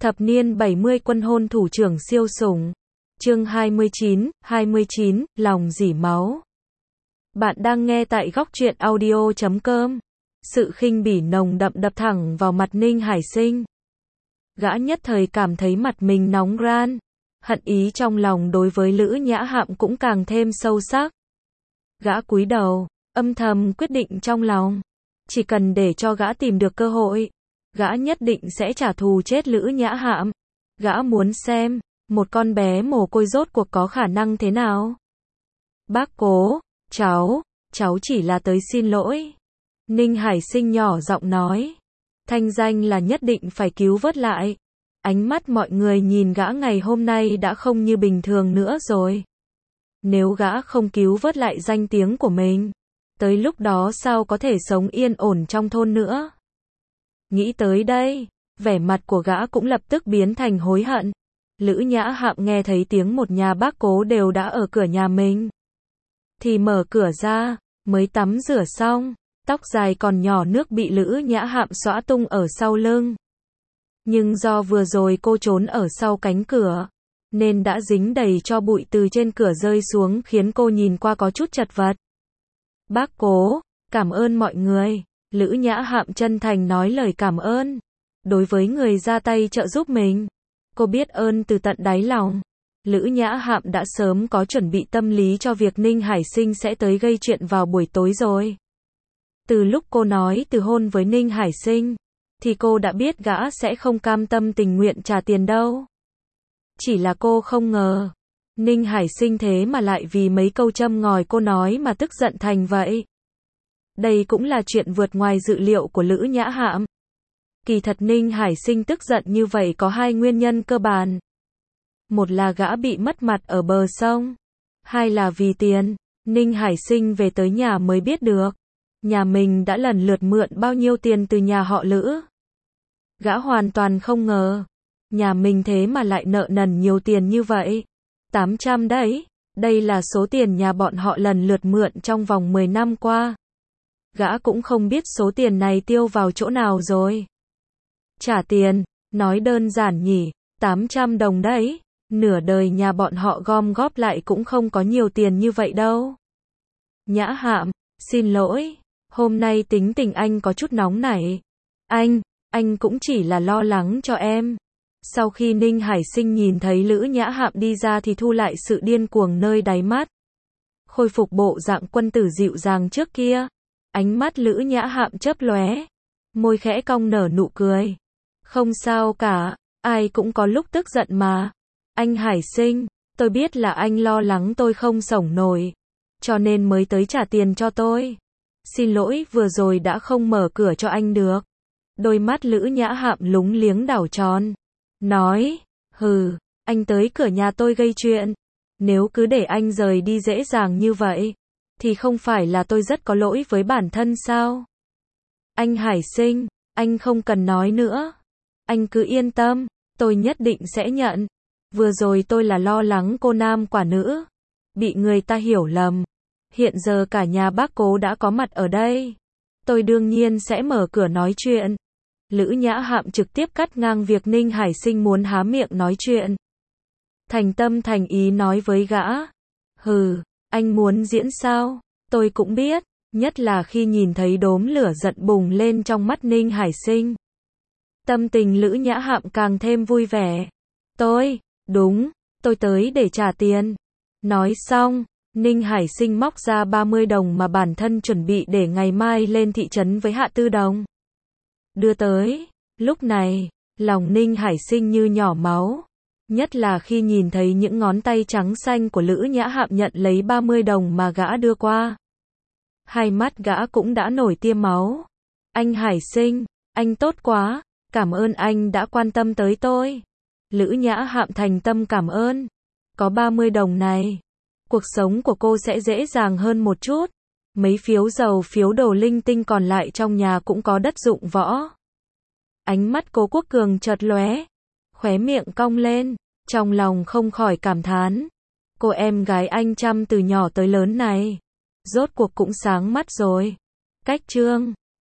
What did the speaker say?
Thập niên 70 quân hôn thủ trưởng siêu sủng. Chương 29, lòng dỉ máu. Bạn đang nghe tại góc truyện audio.com. Sự khinh bỉ nồng đậm đập thẳng vào mặt Ninh Hải Sinh. Gã nhất thời cảm thấy mặt mình nóng ran. Hận ý trong lòng đối với Lữ Nhã Hạm cũng càng thêm sâu sắc. Gã cúi đầu, âm thầm quyết định trong lòng. Chỉ cần để cho gã tìm được cơ hội, gã nhất định sẽ trả thù chết Lữ Nhã Hạm. Gã muốn xem, một con bé mồ côi rốt cuộc có khả năng thế nào. Bác Cố, cháu chỉ là tới xin lỗi. Ninh Hải Sinh nhỏ giọng nói. Thanh danh là nhất định phải cứu vớt lại. Ánh mắt mọi người nhìn gã ngày hôm nay đã không như bình thường nữa rồi. Nếu gã không cứu vớt lại danh tiếng của mình, tới lúc đó sao có thể sống yên ổn trong thôn nữa. Nghĩ tới đây, vẻ mặt của gã cũng lập tức biến thành hối hận. Lữ Nhã Hạm nghe thấy tiếng một nhà bác Cố đều đã ở cửa nhà mình. Thì mở cửa ra, mới tắm rửa xong, tóc dài còn nhỏ nước bị Lữ Nhã Hạm xõa tung ở sau lưng. Nhưng do vừa rồi cô trốn ở sau cánh cửa, nên đã dính đầy tro bụi từ trên cửa rơi xuống khiến cô nhìn qua có chút chật vật. Bác Cố, cảm ơn mọi người. Lữ Nhã Hạm chân thành nói lời cảm ơn. Đối với người ra tay trợ giúp mình, cô biết ơn từ tận đáy lòng. Lữ Nhã Hạm đã sớm có chuẩn bị tâm lý cho việc Ninh Hải Sinh sẽ tới gây chuyện vào buổi tối rồi. Từ lúc cô nói từ hôn với Ninh Hải Sinh, thì cô đã biết gã sẽ không cam tâm tình nguyện trả tiền đâu. Chỉ là cô không ngờ, Ninh Hải Sinh thế mà lại vì mấy câu châm ngòi cô nói mà tức giận thành vậy. Đây cũng là chuyện vượt ngoài dự liệu của Lữ Nhã Hạm. Kỳ thật Ninh Hải Sinh tức giận như vậy có hai nguyên nhân cơ bản. Một là gã bị mất mặt ở bờ sông. Hai là vì tiền. Ninh Hải Sinh về tới nhà mới biết được. Nhà mình đã lần lượt mượn bao nhiêu tiền từ nhà họ Lữ. Gã hoàn toàn không ngờ. Nhà mình thế mà lại nợ nần nhiều tiền như vậy. 800 đấy. Đây là số tiền nhà bọn họ lần lượt mượn trong vòng 10 năm qua. Gã cũng không biết số tiền này tiêu vào chỗ nào rồi. Trả tiền, nói đơn giản nhỉ, 800 đồng đấy. Nửa đời nhà bọn họ gom góp lại cũng không có nhiều tiền như vậy đâu. Nhã Hạm, xin lỗi, hôm nay tính tình anh có chút nóng nảy. Anh cũng chỉ là lo lắng cho em. Sau khi Ninh Hải Sinh nhìn thấy Lữ Nhã Hạm đi ra thì thu lại sự điên cuồng nơi đáy mắt. Khôi phục bộ dạng quân tử dịu dàng trước kia. Ánh mắt Lữ Nhã Hạm chớp lóe, môi khẽ cong nở nụ cười. Không sao cả, ai cũng có lúc tức giận mà. Anh Hải Sinh, tôi biết là anh lo lắng tôi không xổng nổi, cho nên mới tới trả tiền cho tôi. Xin lỗi vừa rồi đã không mở cửa cho anh được. Đôi mắt Lữ Nhã Hạm lúng liếng đảo tròn. Nói, hừ, anh tới cửa nhà tôi gây chuyện. Nếu cứ để anh rời đi dễ dàng như vậy, thì không phải là tôi rất có lỗi với bản thân sao? Anh Hải Sinh, anh không cần nói nữa. Anh cứ yên tâm, tôi nhất định sẽ nhận. Vừa rồi tôi là lo lắng cô nam quả nữ, bị người ta hiểu lầm. Hiện giờ cả nhà bác Cố đã có mặt ở đây. Tôi đương nhiên sẽ mở cửa nói chuyện. Lữ Nhã Hạm trực tiếp cắt ngang việc Ninh Hải Sinh muốn há miệng nói chuyện. Thành tâm thành ý nói với gã. Hừ, anh muốn diễn sao? Tôi cũng biết, nhất là khi nhìn thấy đốm lửa giận bùng lên trong mắt Ninh Hải Sinh. Tâm tình Lữ Nhã Hạm càng thêm vui vẻ. Tôi tới để trả tiền. Nói xong, Ninh Hải Sinh móc ra 30 đồng mà bản thân chuẩn bị để ngày mai lên thị trấn với Hạ Tư Đồng. Đưa tới, lúc này, lòng Ninh Hải Sinh như nhỏ máu. Nhất là khi nhìn thấy những ngón tay trắng xanh của Lữ Nhã Hạm nhận lấy 30 đồng mà gã đưa qua. Hai mắt gã cũng đã nổi tia máu. Anh Hải Sinh, anh tốt quá, cảm ơn anh đã quan tâm tới tôi. Lữ Nhã Hạm thành tâm cảm ơn. Có 30 đồng này, cuộc sống của cô sẽ dễ dàng hơn một chút. Mấy phiếu dầu phiếu đồ linh tinh còn lại trong nhà cũng có đất dụng võ. Ánh mắt Cố Quốc Cường chợt lóe, khóe miệng cong lên, trong lòng không khỏi cảm thán. Cô em gái anh chăm từ nhỏ tới lớn này, rốt cuộc cũng sáng mắt rồi. Cách chương